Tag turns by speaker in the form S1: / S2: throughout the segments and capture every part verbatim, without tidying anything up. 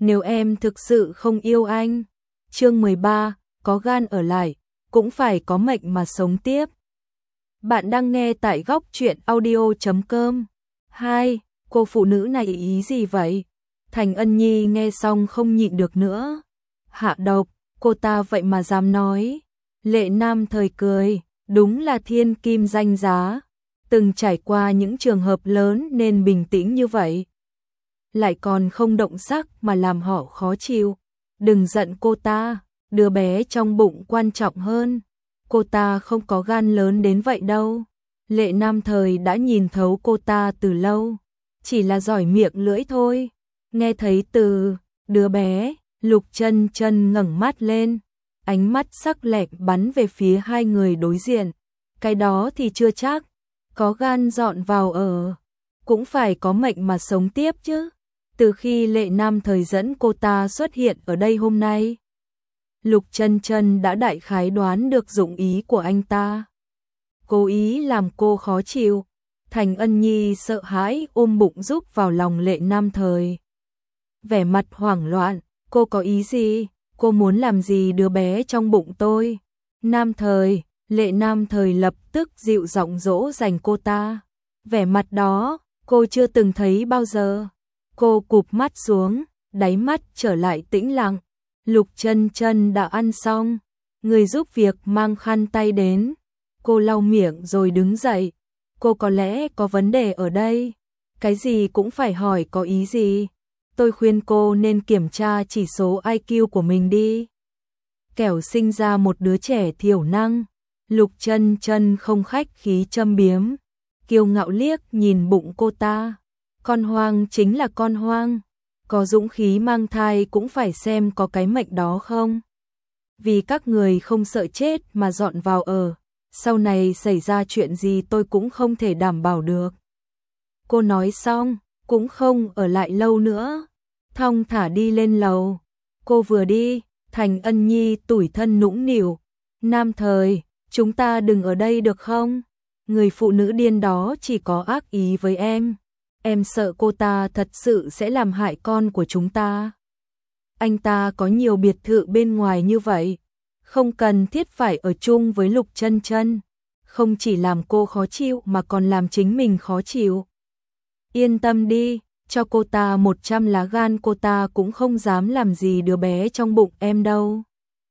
S1: nếu em thực sự không yêu anh. Chương mười ba, có gan ở lại, cũng phải có mệnh mà sống tiếp. Bạn đang nghe tại góc truyện audio chấm com. Hai, cô phụ nữ này ý gì vậy? Thành Ân Nhi nghe xong không nhịn được nữa. Hạ độc, cô ta vậy mà dám nói. Lệ Nam Thời cười, đúng là thiên kim danh giá. Từng trải qua những trường hợp lớn nên bình tĩnh như vậy. Lại còn không động sắc mà làm họ khó chịu. Đừng giận cô ta, đứa bé trong bụng quan trọng hơn. Cô ta không có gan lớn đến vậy đâu. Lệ Nam Thời đã nhìn thấu cô ta từ lâu. Chỉ là giỏi miệng lưỡi thôi. Nghe thấy từ đứa bé, Lục Chân Chân ngẩng mắt lên. Ánh mắt sắc lẹm bắn về phía hai người đối diện. Cái đó thì chưa chắc. Có gan dọn vào ở, cũng phải có mệnh mà sống tiếp chứ. Từ khi Lệ Nam Thời dẫn cô ta xuất hiện ở đây hôm nay, Lục Chân Chân đã đại khái đoán được dụng ý của anh ta. Cố ý làm cô khó chịu. Thành Ân Nhi sợ hãi ôm bụng rúc vào lòng Lệ Nam Thời. Vẻ mặt hoảng loạn, cô có ý gì? Cô muốn làm gì đứa bé trong bụng tôi? Nam Thời, Lệ Nam Thời lập tức dịu giọng dỗ dành cô ta. Vẻ mặt đó, cô chưa từng thấy bao giờ. Cô cụp mắt xuống, đáy mắt trở lại tĩnh lặng. Lục Chân Chân đã ăn xong, người giúp việc mang khăn tay đến. Cô lau miệng rồi đứng dậy. Cô có lẽ có vấn đề ở đây. Cái gì cũng phải hỏi có ý gì. Tôi khuyên cô nên kiểm tra chỉ số i kiu của mình đi. Kẻo sinh ra một đứa trẻ thiểu năng. Lục Chân Chân không khách khí châm biếm, kiêu ngạo liếc nhìn bụng cô ta. Con hoang chính là con hoang, có dũng khí mang thai cũng phải xem có cái mệnh đó không. Vì các người không sợ chết mà dọn vào ở, sau này xảy ra chuyện gì tôi cũng không thể đảm bảo được. Cô nói xong, cũng không ở lại lâu nữa, thong thả đi lên lầu. Cô vừa đi, Thành Ân Nhi tủi thân nũng nịu. Nam Thời, chúng ta đừng ở đây được không? Người phụ nữ điên đó chỉ có ác ý với em. Em sợ cô ta thật sự sẽ làm hại con của chúng ta. Anh ta có nhiều biệt thự bên ngoài như vậy, không cần thiết phải ở chung với Lục Chân Chân. Không chỉ làm cô khó chịu mà còn làm chính mình khó chịu. Yên tâm đi, cho cô ta một trăm lá gan cô ta cũng không dám làm gì đứa bé trong bụng em đâu.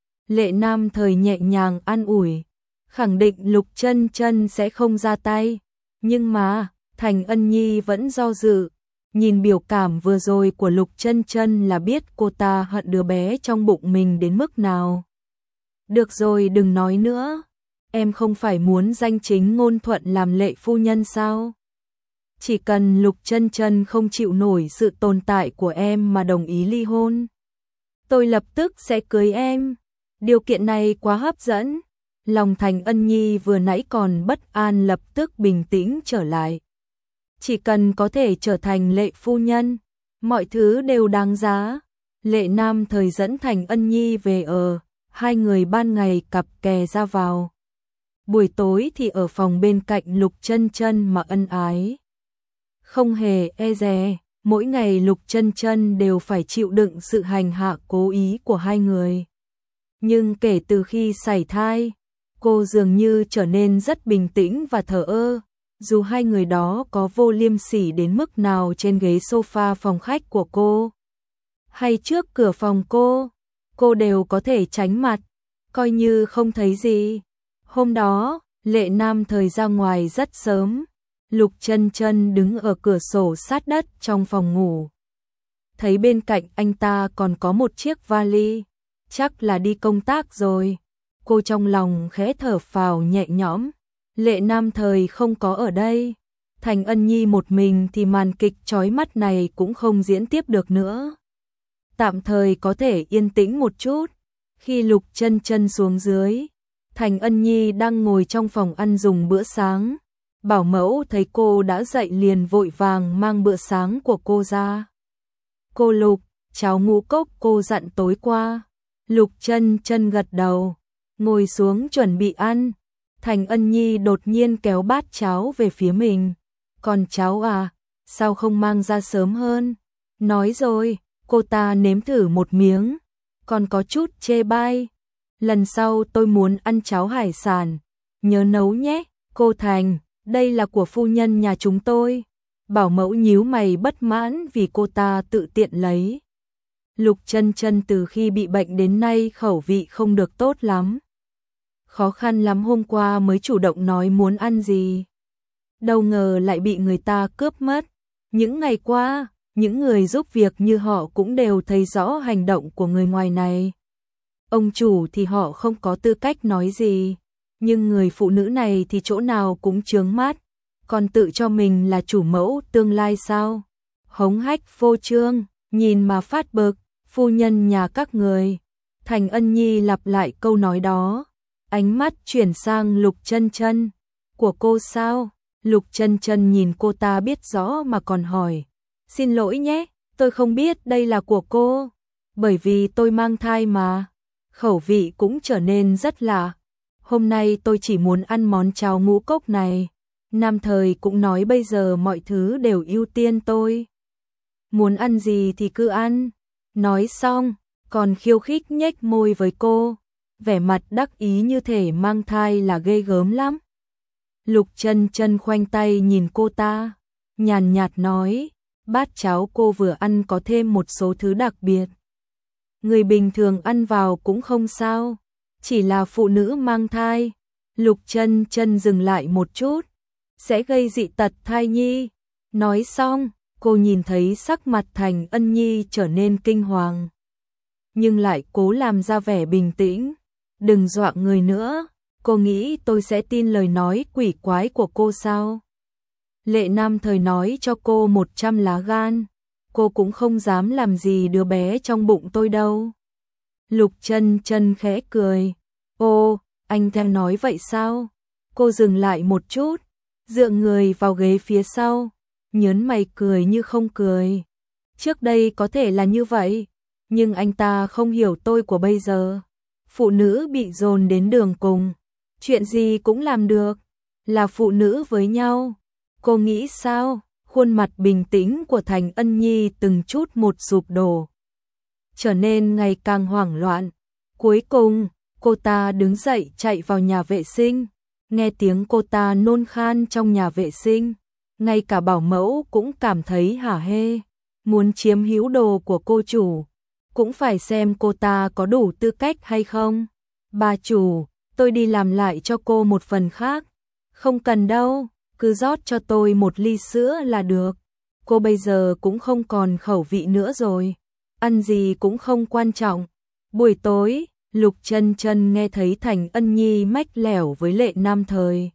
S1: Lệ Nam Thời nhẹ nhàng an ủi, khẳng định Lục Chân Chân sẽ không ra tay. Nhưng mà, Thành Ân Nhi vẫn do dự. Nhìn biểu cảm vừa rồi của Lục Chân Chân là biết cô ta hận đứa bé trong bụng mình đến mức nào. Được rồi, đừng nói nữa. Em không phải muốn danh chính ngôn thuận làm Lệ phu nhân sao? Chỉ cần Lục Chân Chân không chịu nổi sự tồn tại của em mà đồng ý ly hôn, tôi lập tức sẽ cưới em. Điều kiện này quá hấp dẫn. Lòng Thành Ân Nhi vừa nãy còn bất an lập tức bình tĩnh trở lại. Chỉ cần có thể trở thành Lệ phu nhân, mọi thứ đều đáng giá. Lệ Nam Thời dẫn Thành Ân Nhi về ở, hai người ban ngày cặp kè ra vào. Buổi tối thì ở phòng bên cạnh Lục Chân Chân mà ân ái. Không hề e dè, mỗi ngày Lục Chân Chân đều phải chịu đựng sự hành hạ cố ý của hai người. Nhưng kể từ khi sảy thai, cô dường như trở nên rất bình tĩnh và thờ ơ. Dù hai người đó có vô liêm sỉ đến mức nào trên ghế sofa phòng khách của cô, hay trước cửa phòng cô, cô đều có thể tránh mặt, coi như không thấy gì. Hôm đó, Lệ Nam Thời ra ngoài rất sớm. Lục Chân Chân đứng ở cửa sổ sát đất trong phòng ngủ. Thấy bên cạnh anh ta còn có một chiếc vali, chắc là đi công tác rồi. Cô trong lòng khẽ thở phào nhẹ nhõm. Lệ Nam Thời không có ở đây. Thành Ân Nhi một mình thì màn kịch chói mắt này cũng không diễn tiếp được nữa. Tạm thời có thể yên tĩnh một chút. Khi Lục Chân Chân xuống dưới, Thành Ân Nhi đang ngồi trong phòng ăn dùng bữa sáng. Bảo mẫu thấy cô đã dậy liền vội vàng mang bữa sáng của cô ra. Cô Lục, cháo ngũ cốc cô dặn tối qua. Lục Chân Chân gật đầu, ngồi xuống chuẩn bị ăn. Thành Ân Nhi đột nhiên kéo bát cháo về phía mình. Còn cháu à, sao không mang ra sớm hơn? Nói rồi, Cô ta nếm thử một miếng, còn có chút chê bai. Lần sau tôi muốn ăn cháo hải sản, nhớ nấu nhé. Cô Thành, đây là của phu nhân nhà chúng tôi. Bảo mẫu nhíu mày bất mãn vì cô ta tự tiện lấy. Lục Chân Chân từ khi bị bệnh đến nay khẩu vị không được tốt lắm. Khó khăn lắm hôm qua mới chủ động nói muốn ăn gì. Đâu ngờ lại bị người ta cướp mất. Những ngày qua, những người giúp việc như họ cũng đều thấy rõ hành động của người ngoài này. Ông chủ thì họ không có tư cách nói gì, nhưng người phụ nữ này thì chỗ nào cũng chướng mắt, còn tự cho mình là chủ mẫu tương lai sao? Hống hách phô trương, nhìn mà phát bực, phu nhân nhà các người. Thành Ân Nhi lặp lại câu nói đó, ánh mắt chuyển sang Lục Chân Chân. Của cô sao? Lục Chân Chân nhìn cô ta biết rõ mà còn hỏi. Xin lỗi nhé, tôi không biết đây là của cô. Bởi vì tôi mang thai mà. Khẩu vị cũng trở nên rất lạ. Hôm nay tôi chỉ muốn ăn món cháo ngũ cốc này. Nam Thời cũng nói bây giờ mọi thứ đều ưu tiên tôi. Muốn ăn gì thì cứ ăn. Nói xong, còn khiêu khích nhếch môi với cô. Vẻ mặt đắc ý như thể mang thai là ghê gớm lắm. Lục Chân Chân khoanh tay nhìn cô ta, nhàn nhạt nói, bát cháo cô vừa ăn có thêm một số thứ đặc biệt. Người bình thường ăn vào cũng không sao, chỉ là phụ nữ mang thai. Lục Chân Chân dừng lại một chút, sẽ gây dị tật thai nhi. Nói xong, cô nhìn thấy sắc mặt Thành Ân Nhi trở nên kinh hoàng, nhưng lại cố làm ra vẻ bình tĩnh. Đừng dọa người nữa, cô nghĩ tôi sẽ tin lời nói quỷ quái của cô sao? Lệ Nam Thời nói cho cô một trăm lá gan, cô cũng không dám làm gì đứa bé trong bụng tôi đâu. Lục Chân Chân khẽ cười, ô, anh đang nói vậy sao? Cô dừng lại một chút, dựa người vào ghế phía sau, nhớn mày cười như không cười. Trước đây có thể là như vậy, nhưng anh ta không hiểu tôi của bây giờ. Phụ nữ bị dồn đến đường cùng, chuyện gì cũng làm được, là phụ nữ với nhau. Cô nghĩ sao? Khuôn mặt bình tĩnh của Thành Ân Nhi từng chút một sụp đổ, trở nên ngày càng hoảng loạn. Cuối cùng, cô ta đứng dậy chạy vào nhà vệ sinh. Nghe tiếng cô ta nôn khan trong nhà vệ sinh, ngay cả bảo mẫu cũng cảm thấy hả hê. Muốn chiếm hữu đồ của cô chủ, cũng phải xem cô ta có đủ tư cách hay không. Bà chủ, tôi đi làm lại cho cô một phần khác. Không cần đâu, cứ rót cho tôi một ly sữa là được. Cô bây giờ cũng không còn khẩu vị nữa rồi, ăn gì cũng không quan trọng. Buổi tối, Lục Chân Chân nghe thấy Thành Ân Nhi mách lẻo với Lệ Nam Thời,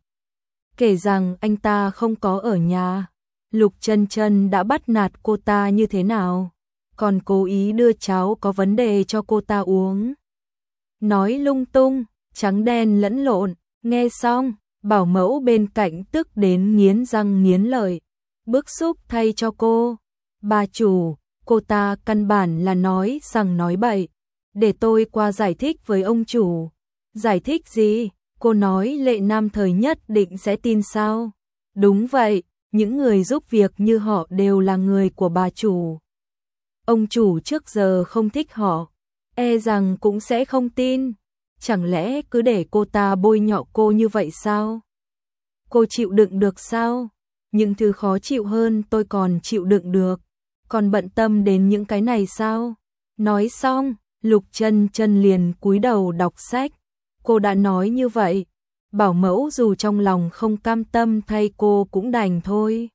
S1: kể rằng anh ta không có ở nhà. Lục Chân Chân đã bắt nạt cô ta như thế nào, còn cố ý đưa cháo có vấn đề cho cô ta uống. Nói lung tung, trắng đen lẫn lộn. Nghe xong, bảo mẫu bên cạnh tức đến nghiến răng nghiến lợi, bức xúc thay cho cô. Bà chủ, cô ta căn bản là nói rằng nói bậy, để tôi qua giải thích với ông chủ. Giải thích gì? Cô nói Lệ Nam Thời nhất định sẽ tin sao? Đúng vậy, những người giúp việc như họ đều là người của bà chủ. Ông chủ trước giờ không thích họ, e rằng cũng sẽ không tin. Chẳng lẽ cứ để cô ta bôi nhọ cô như vậy sao? Cô chịu đựng được sao? Những thứ khó chịu hơn tôi còn chịu đựng được, còn bận tâm đến những cái này sao? Nói xong, Lục Chân Chân liền cúi đầu đọc sách. Cô đã nói như vậy, bảo mẫu dù trong lòng không cam tâm thay cô cũng đành thôi.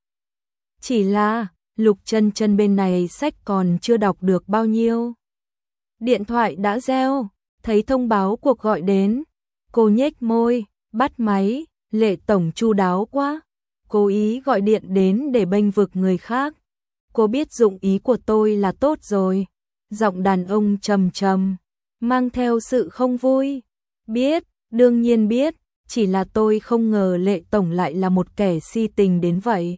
S1: Chỉ là, Lục Chân Chân bên này sách còn chưa đọc được bao nhiêu. Điện thoại đã reo, thấy thông báo cuộc gọi đến. Cô nhếch môi, bắt máy. Lệ tổng chu đáo quá, cố ý gọi điện đến để bênh vực người khác. Cô biết dụng ý của tôi là tốt rồi. Giọng đàn ông trầm trầm, mang theo sự không vui. Biết, đương nhiên biết, chỉ là tôi không ngờ Lệ tổng lại là một kẻ si tình đến vậy.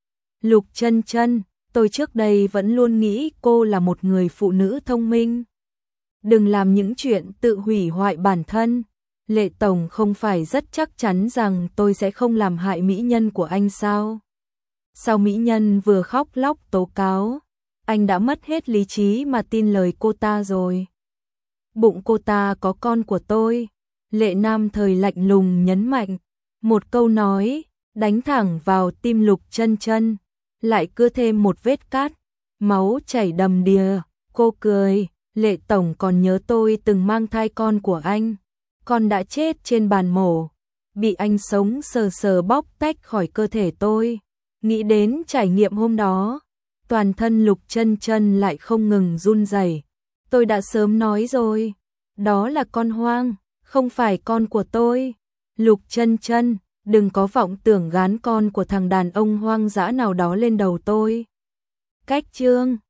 S1: Lục Chân Chân, tôi trước đây vẫn luôn nghĩ cô là một người phụ nữ thông minh. Đừng làm những chuyện tự hủy hoại bản thân. Lệ tổng không phải rất chắc chắn rằng tôi sẽ không làm hại mỹ nhân của anh sao? Sao mỹ nhân vừa khóc lóc tố cáo, anh đã mất hết lý trí mà tin lời cô ta rồi. Bụng cô ta có con của tôi. Lệ Nam Thời lạnh lùng nhấn mạnh, một câu nói đánh thẳng vào tim Lục Chân Chân, lại cưa thêm một vết cắt, máu chảy đầm đìa. Cô cười, Lệ tổng còn nhớ tôi từng mang thai con của anh, con đã chết trên bàn mổ, bị anh sống sờ sờ bóc tách khỏi cơ thể tôi. Nghĩ đến trải nghiệm hôm đó, toàn thân Lục Chân Chân lại không ngừng run rẩy. Tôi đã sớm nói rồi, đó là con hoang, không phải con của tôi. Lục Chân Chân, đừng có vọng tưởng gán con của thằng đàn ông hoang dã nào đó lên đầu tôi. Cách chương